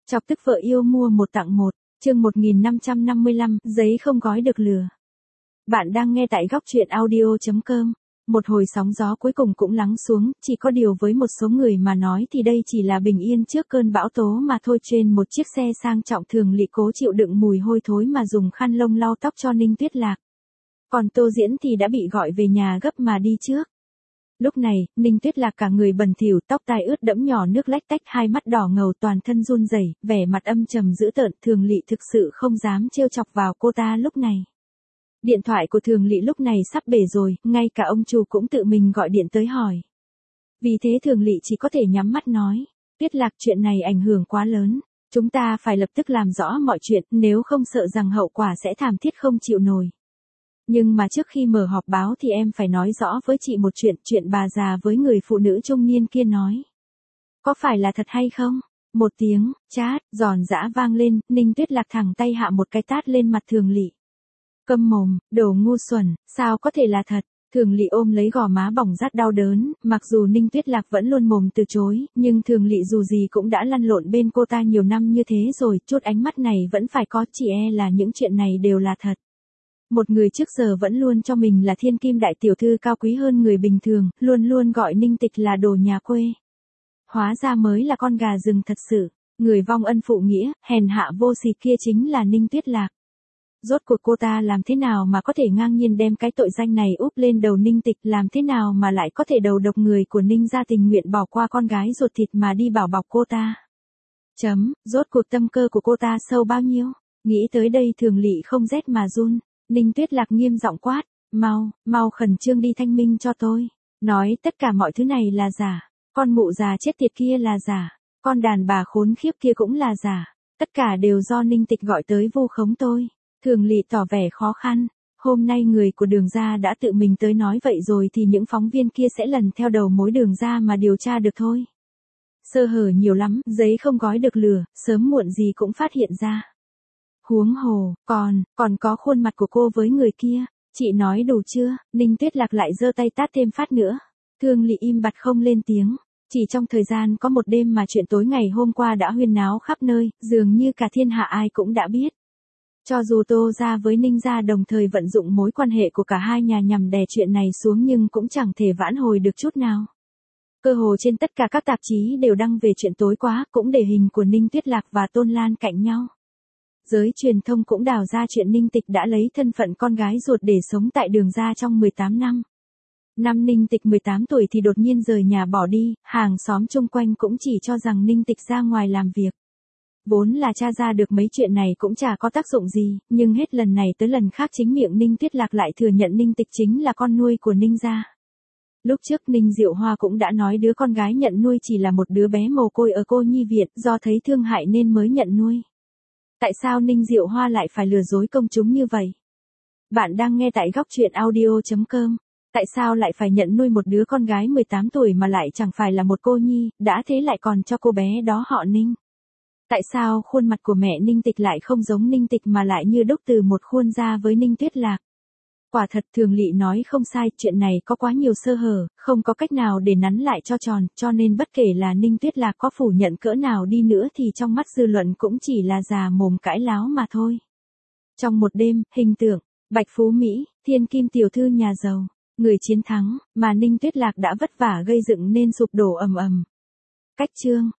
Chọc tức vợ yêu mua một tặng một, chương 1555, giấy không gói được lừa. Bạn đang nghe tại góc chuyện audio.com. Một hồi sóng gió cuối cùng cũng lắng xuống, chỉ có điều với một số người mà nói thì đây chỉ là bình yên trước cơn bão tố mà thôi. Trên một chiếc xe sang trọng, Thường Lị cố chịu đựng mùi hôi thối mà dùng khăn lông lau tóc cho Ninh Tuyết Lạc. Còn Tô Diễn thì đã bị gọi về nhà gấp mà đi trước. Lúc này, Ninh Tuyết Lạc cả người bẩn thỉu, tóc tai ướt đẫm nhỏ nước lách tách, hai mắt đỏ ngầu, toàn thân run rẩy, vẻ mặt âm trầm dữ tợn. Thường Lị thực sự không dám trêu chọc vào cô ta lúc này. Điện thoại của Thường Lị lúc này sắp bể rồi, ngay cả ông chủ cũng tự mình gọi điện tới hỏi. Vì thế Thường Lị chỉ có thể nhắm mắt nói, Tuyết Lạc, chuyện này ảnh hưởng quá lớn, chúng ta phải lập tức làm rõ mọi chuyện, nếu không sợ rằng hậu quả sẽ thảm thiết không chịu nổi. Nhưng mà trước khi mở họp báo thì em phải nói rõ với chị một chuyện bà già với người phụ nữ trung niên kia nói. Có phải là thật hay không? Một tiếng, chát, giòn giã vang lên, Ninh Tuyết Lạc thẳng tay hạ một cái tát lên mặt Thường Lị. Câm mồm, đồ ngu xuẩn, sao có thể là thật? Thường Lị ôm lấy gò má bỏng rát đau đớn, mặc dù Ninh Tuyết Lạc vẫn luôn mồm từ chối, nhưng Thường Lị dù gì cũng đã lăn lộn bên cô ta nhiều năm như thế rồi, chút ánh mắt này vẫn phải có, chỉ là những chuyện này đều là thật. Một người trước giờ vẫn luôn cho mình là thiên kim đại tiểu thư cao quý hơn người bình thường, luôn luôn gọi Ninh Tịch là đồ nhà quê. Hóa ra mới là con gà rừng thật sự, người vong ân phụ nghĩa, hèn hạ vô sỉ kia chính là Ninh Tuyết Lạc. Rốt cuộc cô ta làm thế nào mà có thể ngang nhiên đem cái tội danh này úp lên đầu Ninh Tịch, làm thế nào mà lại có thể đầu độc người của Ninh gia tình nguyện bỏ qua con gái ruột thịt mà đi bảo bọc cô ta. Rốt cuộc tâm cơ của cô ta sâu bao nhiêu? Nghĩ tới đây Thường Lị không rét mà run. Ninh Tuyết Lạc nghiêm giọng quát, mau khẩn trương đi thanh minh cho tôi. Nói tất cả mọi thứ này là giả, con mụ già chết tiệt kia là giả, con đàn bà khốn khiếp kia cũng là giả, tất cả đều do Ninh Tịch gọi tới vu khống tôi. Thường Lị tỏ vẻ khó khăn, hôm nay người của Đường gia đã tự mình tới nói vậy rồi thì những phóng viên kia sẽ lần theo đầu mối Đường gia mà điều tra được thôi. Sơ hở nhiều lắm, giấy không gói được lửa, sớm muộn gì cũng phát hiện ra. Huống hồ, còn có khuôn mặt của cô với người kia, chị nói đủ chưa? Ninh Tuyết Lạc lại giơ tay tát thêm phát nữa. Thường Lị im bặt không lên tiếng. Chỉ trong thời gian có một đêm mà chuyện tối ngày hôm qua đã huyên náo khắp nơi, dường như cả thiên hạ ai cũng đã biết. Cho dù Tô gia với Ninh gia đồng thời vận dụng mối quan hệ của cả hai nhà nhằm đè chuyện này xuống nhưng cũng chẳng thể vãn hồi được chút nào. Cơ hồ trên tất cả các tạp chí đều đăng về chuyện tối quá, cũng để hình của Ninh Tuyết Lạc và Tôn Lan cạnh nhau. Giới truyền thông cũng đào ra chuyện Ninh Tịch đã lấy thân phận con gái ruột để sống tại Đường gia trong 18 năm. Năm Ninh Tịch 18 tuổi thì đột nhiên rời nhà bỏ đi, hàng xóm chung quanh cũng chỉ cho rằng Ninh Tịch ra ngoài làm việc. Vốn là tra ra được mấy chuyện này cũng chả có tác dụng gì, nhưng hết lần này tới lần khác chính miệng Ninh Tuyết Lạc lại thừa nhận Ninh Tịch chính là con nuôi của Ninh gia. Lúc trước Ninh Diệu Hoa cũng đã nói đứa con gái nhận nuôi chỉ là một đứa bé mồ côi ở cô nhi viện, do thấy thương hại nên mới nhận nuôi. Tại sao Ninh Diệu Hoa lại phải lừa dối công chúng như vậy? Bạn đang nghe tại góc chuyện audio.com. Tại sao lại phải nhận nuôi một đứa con gái 18 tuổi mà lại chẳng phải là một cô nhi, đã thế lại còn cho cô bé đó họ Ninh? Tại sao khuôn mặt của mẹ Ninh Tịch lại không giống Ninh Tịch mà lại như đúc từ một khuôn ra với Ninh Tuyết Lạc? Quả thật Thường Lị nói không sai, chuyện này có quá nhiều sơ hở, không có cách nào để nắn lại cho tròn, cho nên bất kể là Ninh Tuyết Lạc có phủ nhận cỡ nào đi nữa thì trong mắt dư luận cũng chỉ là già mồm cãi láo mà thôi. Trong một đêm, hình tượng, Bạch Phú Mỹ, thiên kim tiểu thư nhà giàu, người chiến thắng, mà Ninh Tuyết Lạc đã vất vả gây dựng nên sụp đổ ầm ầm. Cách chương,